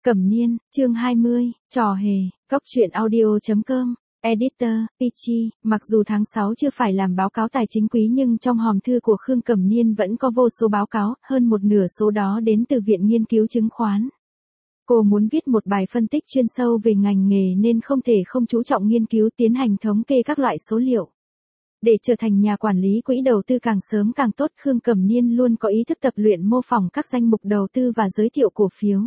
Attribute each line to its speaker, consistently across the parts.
Speaker 1: Cẩm Niên, chương 20, trò hề, góc truyện audio.com, editor, Peachy, mặc dù tháng 6 chưa phải làm báo cáo tài chính quý nhưng trong hòm thư của Khương Cẩm Niên vẫn có vô số báo cáo, hơn một nửa số đó đến từ Viện Nghiên cứu Chứng khoán. Cô muốn viết một bài phân tích chuyên sâu về ngành nghề nên không thể không chú trọng nghiên cứu tiến hành thống kê các loại số liệu. Để trở thành nhà quản lý quỹ đầu tư càng sớm càng tốt, Khương Cẩm Niên luôn có ý thức tập luyện mô phỏng các danh mục đầu tư và giới thiệu cổ phiếu.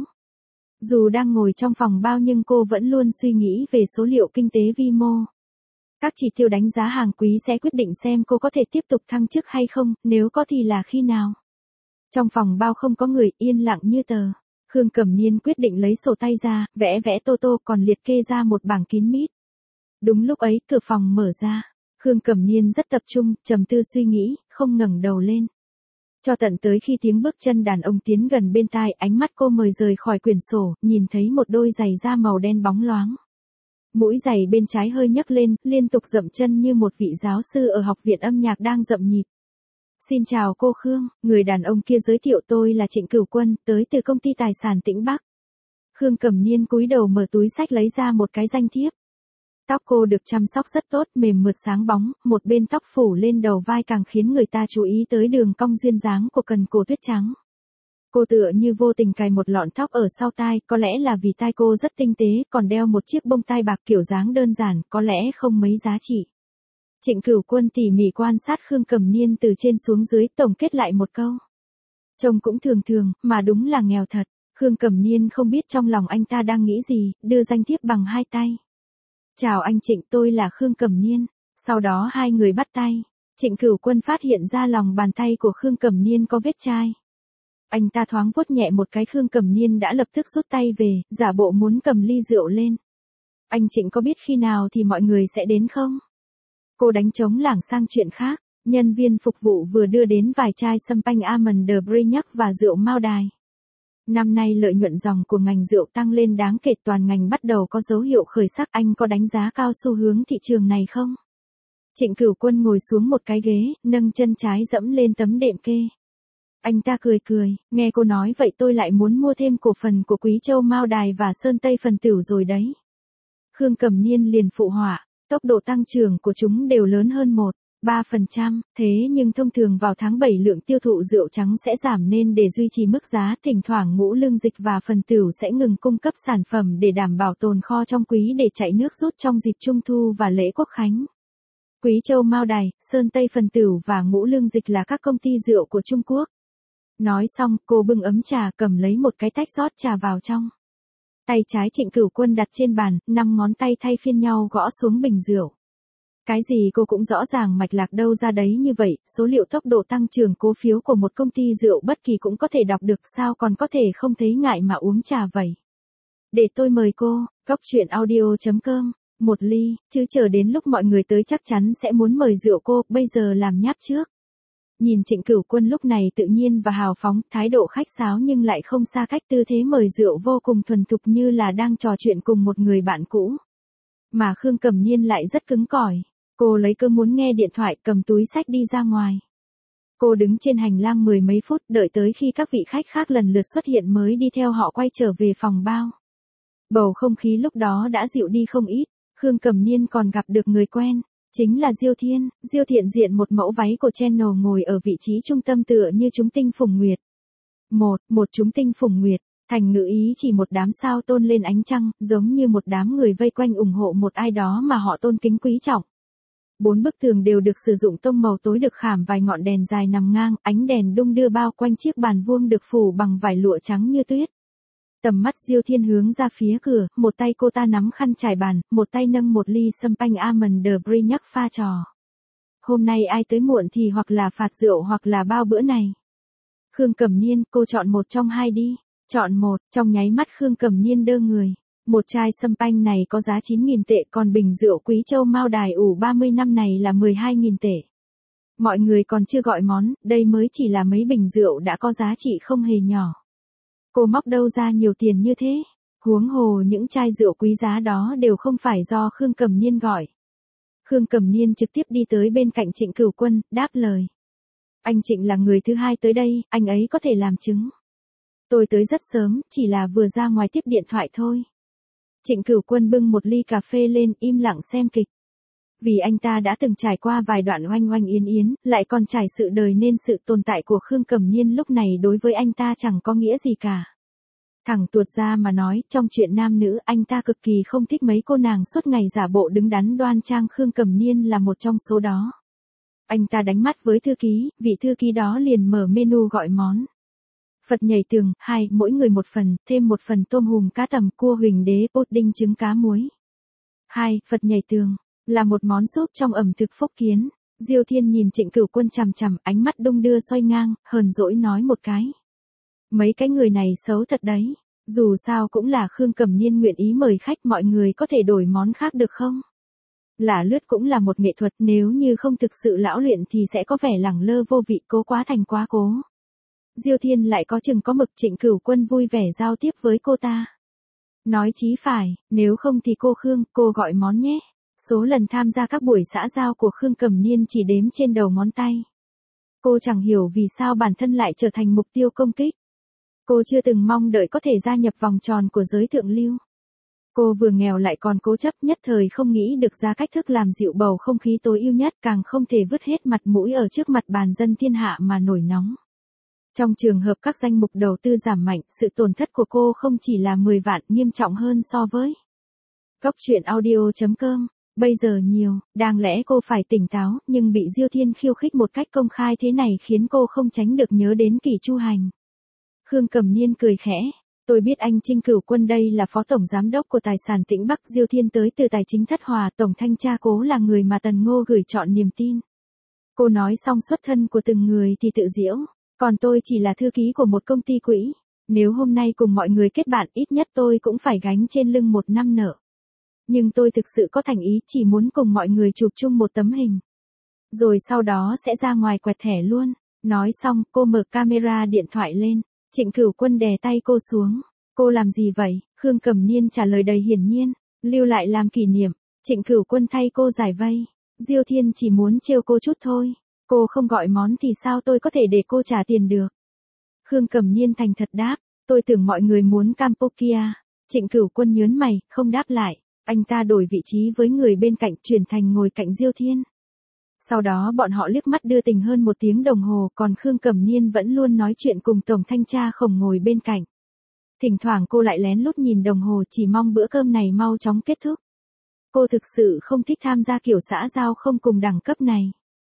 Speaker 1: Dù đang ngồi trong phòng bao nhưng cô vẫn luôn suy nghĩ về số liệu kinh tế vi mô. Các chỉ tiêu đánh giá hàng quý sẽ quyết định xem cô có thể tiếp tục thăng chức hay không, nếu có thì là khi nào. Trong phòng bao không có người, yên lặng như tờ. Khương Cẩm Niên quyết định lấy sổ tay ra, vẽ vẽ tô tô còn liệt kê ra một bảng kín mít. Đúng lúc ấy, cửa phòng mở ra. Khương Cẩm Niên rất tập trung, trầm tư suy nghĩ, không ngẩng đầu lên. Cho tận tới khi tiếng bước chân đàn ông tiến gần bên tai, ánh mắt cô mời rời khỏi quyển sổ, nhìn thấy một đôi giày da màu đen bóng loáng. Mũi giày bên trái hơi nhấc lên, liên tục dậm chân như một vị giáo sư ở học viện âm nhạc đang dậm nhịp. Xin chào cô Khương, người đàn ông kia giới thiệu, tôi là Trịnh Cửu Quân, tới từ công ty tài sản Tĩnh Bắc. Khương Cẩm Niên cúi đầu mở túi xách lấy ra một cái danh thiếp. Tóc cô được chăm sóc rất tốt, mềm mượt sáng bóng, một bên tóc phủ lên đầu vai càng khiến người ta chú ý tới đường cong duyên dáng của cần cổ tuyết trắng. Cô tựa như vô tình cài một lọn tóc ở sau tai, có lẽ là vì tai cô rất tinh tế, còn đeo một chiếc bông tai bạc kiểu dáng đơn giản, có lẽ không mấy giá trị. Trịnh Cửu Quân tỉ mỉ quan sát Khương Cẩm Niên từ trên xuống dưới, tổng kết lại một câu. Trông cũng thường thường, mà đúng là nghèo thật. Khương Cẩm Niên không biết trong lòng anh ta đang nghĩ gì, đưa danh thiếp bằng hai tay. Chào anh Trịnh, tôi là Khương Cẩm Niên. Sau đó hai người bắt tay. Trịnh Cửu Quân phát hiện ra lòng bàn tay của Khương Cẩm Niên có vết chai. Anh ta thoáng vuốt nhẹ một cái, Khương Cẩm Niên đã lập tức rút tay về, giả bộ muốn cầm ly rượu lên. Anh Trịnh có biết khi nào thì mọi người sẽ đến không? Cô đánh trống lảng sang chuyện khác. Nhân viên phục vụ vừa đưa đến vài chai Champagne Almond de Brignac và rượu Mao Đài. Năm nay lợi nhuận ròng của ngành rượu tăng lên đáng kể, toàn ngành bắt đầu có dấu hiệu khởi sắc, anh có đánh giá cao xu hướng thị trường này không? Trịnh Cửu Quân ngồi xuống một cái ghế, nâng chân trái dẫm lên tấm đệm kê. Anh ta cười cười, nghe cô nói vậy tôi lại muốn mua thêm cổ phần của Quý Châu Mao Đài và Sơn Tây Phần Tử rồi đấy. Khương Cẩm Niên liền phụ họa, tốc độ tăng trưởng của chúng đều lớn hơn 3%, thế nhưng thông thường vào tháng 7 lượng tiêu thụ rượu trắng sẽ giảm nên để duy trì mức giá, thỉnh thoảng Ngũ Lương Dịch và Phần Tử sẽ ngừng cung cấp sản phẩm để đảm bảo tồn kho trong quý để chạy nước rút trong dịp Trung thu và lễ Quốc khánh. Quý Châu Mao Đài, Sơn Tây Phần Tử và Ngũ Lương Dịch là các công ty rượu của Trung Quốc. Nói xong, cô bưng ấm trà, cầm lấy một cái tách rót trà vào trong. Tay trái Trịnh Cửu Quân đặt trên bàn, 5 ngón tay thay phiên nhau gõ xuống bình rượu. Cái gì cô cũng rõ ràng mạch lạc đâu ra đấy, như vậy, số liệu tốc độ tăng trưởng cổ phiếu của một công ty rượu bất kỳ cũng có thể đọc được, sao còn có thể không thấy ngại mà uống trà vậy? Để tôi mời cô, góc truyện audio.com, một ly, chứ chờ đến lúc mọi người tới chắc chắn sẽ muốn mời rượu cô, bây giờ làm nháp trước. Nhìn Trịnh Cửu Quân lúc này tự nhiên và hào phóng, thái độ khách sáo nhưng lại không xa cách, tư thế mời rượu vô cùng thuần thục như là đang trò chuyện cùng một người bạn cũ. Mà Khương Cẩm Niên lại rất cứng cỏi. Cô lấy cơ muốn nghe điện thoại, cầm túi xách đi ra ngoài. Cô đứng trên hành lang mười mấy phút, đợi tới khi các vị khách khác lần lượt xuất hiện mới đi theo họ quay trở về phòng bao. Bầu không khí lúc đó đã dịu đi không ít. Khương Cẩm Niên còn gặp được người quen, chính là Diêu Thiên. Diêu Thiện diện một mẫu váy của Channel, ngồi ở vị trí trung tâm tựa như chúng tinh phùng nguyệt. Một chúng tinh phùng nguyệt, thành ngữ ý chỉ một đám sao tôn lên ánh trăng, giống như một đám người vây quanh ủng hộ một ai đó mà họ tôn kính quý trọng. 4 bức tường đều được sử dụng tông màu tối, được khảm vài ngọn đèn dài nằm ngang, ánh đèn đung đưa bao quanh chiếc bàn vuông được phủ bằng vải lụa trắng như tuyết. Tầm mắt Diêu Thiên hướng ra phía cửa, một tay cô ta nắm khăn trải bàn, một tay nâng một ly Champagne Almond de Brignac pha trò. Hôm nay ai tới muộn thì hoặc là phạt rượu hoặc là bao bữa này. Khương Cẩm Niên, cô chọn một trong hai đi. Chọn một, trong nháy mắt Khương Cẩm Niên đơ người. Một chai Champagne này có giá 9.000 tệ, còn bình rượu Quý Châu Mao Đài ủ 30 năm này là 12.000 tệ. Mọi người còn chưa gọi món, đây mới chỉ là mấy bình rượu đã có giá trị không hề nhỏ. Cô móc đâu ra nhiều tiền như thế? Huống hồ những chai rượu quý giá đó đều không phải do Khương Cẩm Niên gọi. Khương Cẩm Niên trực tiếp đi tới bên cạnh Trịnh Cửu Quân, đáp lời. Anh Trịnh là người thứ hai tới đây, anh ấy có thể làm chứng. Tôi tới rất sớm, chỉ là vừa ra ngoài tiếp điện thoại thôi. Trịnh Cửu Quân bưng một ly cà phê lên, im lặng xem kịch. Vì anh ta đã từng trải qua vài đoạn oanh oanh yến yến, lại còn trải sự đời nên sự tồn tại của Khương Cẩm Niên lúc này đối với anh ta chẳng có nghĩa gì cả. Thẳng tuột ra mà nói, trong chuyện nam nữ anh ta cực kỳ không thích mấy cô nàng suốt ngày giả bộ đứng đắn đoan trang, Khương Cẩm Niên là một trong số đó. Anh ta đánh mắt với thư ký, vị thư ký đó liền mở menu gọi món. Phật nhảy tường, 2, mỗi người một phần, thêm một phần tôm hùm cá tầm cua huỳnh đế pudding trứng cá muối. 2. Phật nhảy tường là một món súp trong ẩm thực Phúc Kiến. Diêu Thiên nhìn Trịnh Cửu Quân chằm chằm, ánh mắt đung đưa xoay ngang, hờn dỗi nói một cái. Mấy cái người này xấu thật đấy. Dù sao cũng là Khương Cẩm Niên nguyện ý mời khách, mọi người có thể đổi món khác được không? Lả lướt cũng là một nghệ thuật, nếu như không thực sự lão luyện thì sẽ có vẻ lẳng lơ vô vị, cố quá thành quá cố. Diêu Thiên lại có chừng có mực, Trịnh Cửu Quân vui vẻ giao tiếp với cô ta. Nói chí phải, nếu không thì cô Khương, cô gọi món nhé. Số lần tham gia các buổi xã giao của Khương Cẩm Niên chỉ đếm trên đầu ngón tay. Cô chẳng hiểu vì sao bản thân lại trở thành mục tiêu công kích. Cô chưa từng mong đợi có thể gia nhập vòng tròn của giới thượng lưu. Cô vừa nghèo lại còn cố chấp, nhất thời không nghĩ được ra cách thức làm dịu bầu không khí tối ưu nhất, càng không thể vứt hết mặt mũi ở trước mặt bàn dân thiên hạ mà nổi nóng. Trong trường hợp các danh mục đầu tư giảm mạnh, sự tổn thất của cô không chỉ là 10 vạn, nghiêm trọng hơn so với Góc truyện audio.com. Bây giờ nhiều, đáng lẽ cô phải tỉnh táo, nhưng bị Diêu Thiên khiêu khích một cách công khai thế này khiến cô không tránh được nhớ đến Kỷ Chu Hành. Khương Cẩm Niên cười khẽ. Tôi biết anh Trịnh Cửu Quân đây là phó tổng giám đốc của tài sản Tĩnh Bắc. Diêu Thiên tới từ tài chính Thất Hòa, tổng thanh tra Cố là người mà Tần Ngô gửi chọn niềm tin. Cô nói xong xuất thân của từng người thì tự giễu. Còn tôi chỉ là thư ký của một công ty quỹ. Nếu hôm nay cùng mọi người kết bạn, ít nhất tôi cũng phải gánh trên lưng 1 năm nợ. Nhưng tôi thực sự có thành ý, chỉ muốn cùng mọi người chụp chung một tấm hình. Rồi sau đó sẽ ra ngoài quẹt thẻ luôn. Nói xong, cô mở camera điện thoại lên. Trịnh Cửu Quân đè tay cô xuống. Cô làm gì vậy? Khương Cẩm Niên trả lời đầy hiển nhiên. Lưu lại làm kỷ niệm. Trịnh Cửu Quân thay cô giải vây. Diêu Thiên chỉ muốn trêu cô chút thôi. Cô không gọi món thì sao tôi có thể để cô trả tiền được? Khương Cẩm Niên thành thật đáp. Tôi tưởng mọi người muốn Campuchia. Trịnh Cửu Quân nhớn mày, không đáp lại. Anh ta đổi vị trí với người bên cạnh, chuyển thành ngồi cạnh Diêu Thiên. Sau đó bọn họ liếc mắt đưa tình hơn 1 tiếng đồng hồ, còn Khương Cẩm Niên vẫn luôn nói chuyện cùng tổng thanh tra Khổng ngồi bên cạnh. Thỉnh thoảng cô lại lén lút nhìn đồng hồ, chỉ mong bữa cơm này mau chóng kết thúc. Cô thực sự không thích tham gia kiểu xã giao không cùng đẳng cấp này.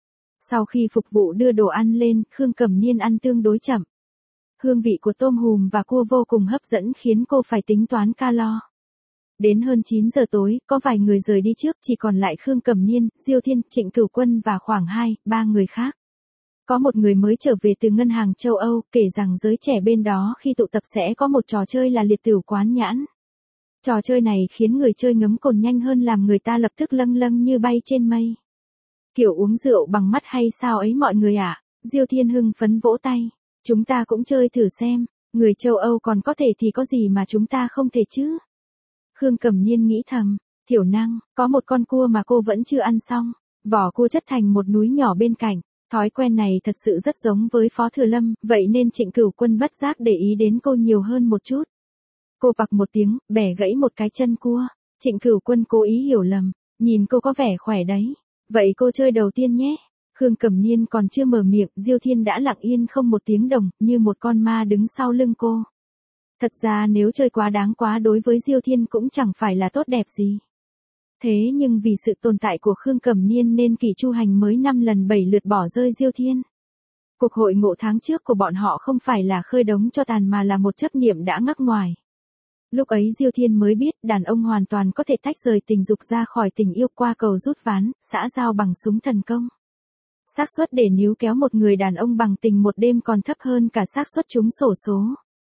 Speaker 1: Sau khi phục vụ đưa đồ ăn lên, Khương Cẩm Niên ăn tương đối chậm. Hương vị của tôm hùm và cua vô cùng hấp dẫn khiến cô phải tính toán calo. Đến hơn 9 giờ tối, có vài người rời đi trước, chỉ còn lại Khương Cẩm Niên, Diêu Thiên, Trịnh Cửu Quân và khoảng 2-3 người khác. Có một người mới trở về từ ngân hàng châu Âu, kể rằng giới trẻ bên đó khi tụ tập sẽ có một trò chơi là liệt tửu quán nhãn. Trò chơi này khiến người chơi ngấm cồn nhanh hơn, làm người ta lập tức lâng lâng như bay trên mây. Kiểu uống rượu bằng mắt hay sao ấy mọi người ạ? Diêu Thiên hưng phấn vỗ tay. Chúng ta cũng chơi thử xem, người châu Âu còn có thể thì có gì mà chúng ta không thể chứ? Khương Cẩm Niên nghĩ thầm, thiểu năng, có một con cua mà cô vẫn chưa ăn xong. Vỏ cua chất thành một núi nhỏ bên cạnh. Thói quen này thật sự rất giống với Phó Thừa Lâm, vậy nên Trịnh Cửu Quân bất giác để ý đến cô nhiều hơn một chút. Cô bặc một tiếng, bẻ gãy một cái chân cua. Trịnh Cửu Quân cố ý hiểu lầm, nhìn cô có vẻ khỏe đấy. Vậy cô chơi đầu tiên nhé. Khương Cẩm Niên còn chưa mở miệng, Diêu Thiên đã lặng yên không một tiếng đồng, như một con ma đứng sau lưng cô. Thật ra nếu chơi quá đáng quá đối với Diêu Thiên cũng chẳng phải là tốt đẹp gì. Thế nhưng vì sự tồn tại của Khương Cẩm Niên nên Kỷ Chu Hành mới 5 lần 7 lượt bỏ rơi Diêu Thiên. Cuộc hội ngộ tháng trước của bọn họ không phải là khơi đống cho tàn mà là một chấp niệm đã ngắc ngoài. Lúc ấy Diêu Thiên mới biết đàn ông hoàn toàn có thể tách rời tình dục ra khỏi tình yêu qua cầu rút ván, xã giao bằng súng thần công. Xác suất để níu kéo một người đàn ông bằng tình một đêm còn thấp hơn cả xác suất trúng xổ số.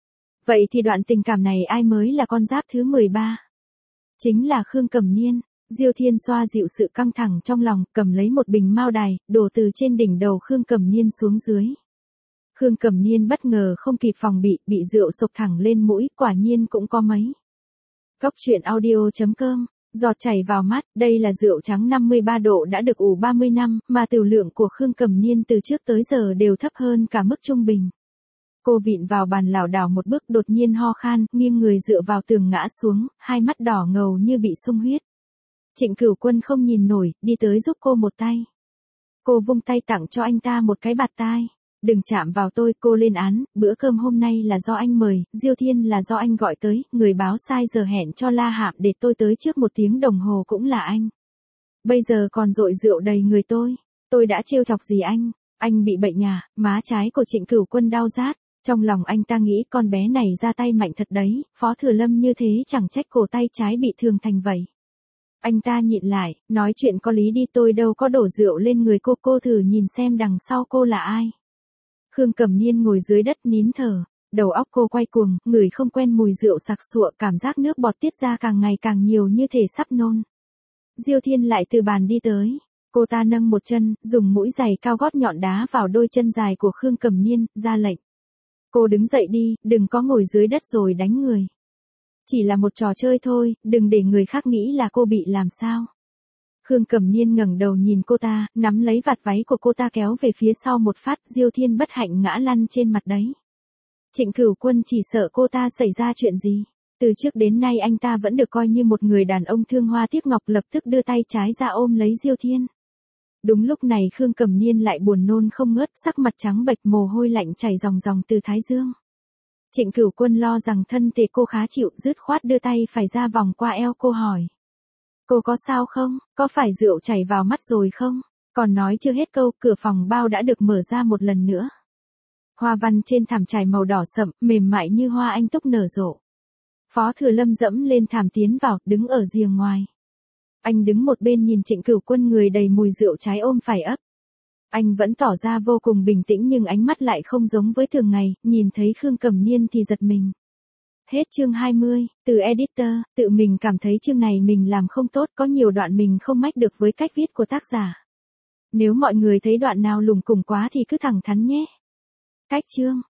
Speaker 1: Vậy thì đoạn tình cảm này ai mới là con giáp thứ 13? Chính là Khương Cẩm Niên. Diêu Thiên xoa dịu sự căng thẳng trong lòng, cầm lấy một bình mao đài, đổ từ trên đỉnh đầu Khương Cẩm Niên xuống dưới. Khương Cẩm Niên bất ngờ không kịp phòng bị rượu sộc thẳng lên mũi, quả nhiên cũng có mấy. Góc truyện audio.com, giọt chảy vào mắt, đây là rượu trắng 53 độ đã được ủ 30 năm, mà tửu lượng của Khương Cẩm Niên từ trước tới giờ đều thấp hơn cả mức trung bình. Cô vịn vào bàn lảo đảo một bước đột nhiên ho khan, nghiêng người dựa vào tường ngã xuống, hai mắt đỏ ngầu như bị sung huyết. Trịnh Cửu Quân không nhìn nổi, đi tới giúp cô một tay. Cô vung tay tặng cho anh ta một cái bạt tai. Đừng chạm vào tôi, cô lên án, bữa cơm hôm nay là do anh mời, Diêu Thiên là do anh gọi tới, người báo sai giờ hẹn cho La Hạm để tôi tới trước 1 tiếng đồng hồ cũng là anh. Bây giờ còn dội rượu đầy người tôi đã trêu chọc gì anh bị bệnh à? Má trái của Trịnh Cửu Quân đau rát, trong lòng anh ta nghĩ con bé này ra tay mạnh thật đấy, Phó Thừa Lâm như thế chẳng trách cổ tay trái bị thương thành vậy. Anh ta nhịn lại, nói chuyện có lý đi, tôi đâu có đổ rượu lên người cô thử nhìn xem đằng sau cô là ai. Khương Cẩm Niên ngồi dưới đất nín thở, đầu óc cô quay cuồng, ngửi không quen mùi rượu sặc sụa, cảm giác nước bọt tiết ra càng ngày càng nhiều như thể sắp nôn. Diêu Thiên lại từ bàn đi tới, cô ta nâng một chân, dùng mũi giày cao gót nhọn đá vào đôi chân dài của Khương Cẩm Niên, ra lệnh. Cô đứng dậy đi, đừng có ngồi dưới đất rồi đánh người. Chỉ là một trò chơi thôi, đừng để người khác nghĩ là cô bị làm sao. Khương Cẩm Niên ngẩng đầu nhìn cô ta, nắm lấy vạt váy của cô ta kéo về phía sau một phát, Diêu Thiên bất hạnh ngã lăn trên mặt đấy. Trịnh Cửu Quân chỉ sợ cô ta xảy ra chuyện gì. Từ trước đến nay anh ta vẫn được coi như một người đàn ông thương hoa tiếc ngọc, lập tức đưa tay trái ra ôm lấy Diêu Thiên. Đúng lúc này Khương Cẩm Niên lại buồn nôn không ngớt, sắc mặt trắng bệch, mồ hôi lạnh chảy ròng ròng từ thái dương. Trịnh Cửu Quân lo rằng thân thể cô khá chịu, dứt khoát đưa tay phải ra vòng qua eo cô hỏi. Cô có sao không, có phải rượu chảy vào mắt rồi không? Còn nói chưa hết câu, cửa phòng bao đã được mở ra một lần nữa. Hoa văn trên thảm trải màu đỏ sậm, mềm mại như hoa anh túc nở rộ. Phó Thừa Lâm dẫm lên thảm tiến vào, đứng ở rìa ngoài. Anh đứng một bên nhìn Trịnh Cửu Quân người đầy mùi rượu trái ôm phải ấp. Anh vẫn tỏ ra vô cùng bình tĩnh nhưng ánh mắt lại không giống với thường ngày, nhìn thấy Khương Cẩm Niên thì giật mình. Hết chương 20, từ editor, tự mình cảm thấy chương này mình làm không tốt, có nhiều đoạn mình không mách được với cách viết của tác giả. Nếu mọi người thấy đoạn nào lủng củng quá thì cứ thẳng thắn nhé. Cách chương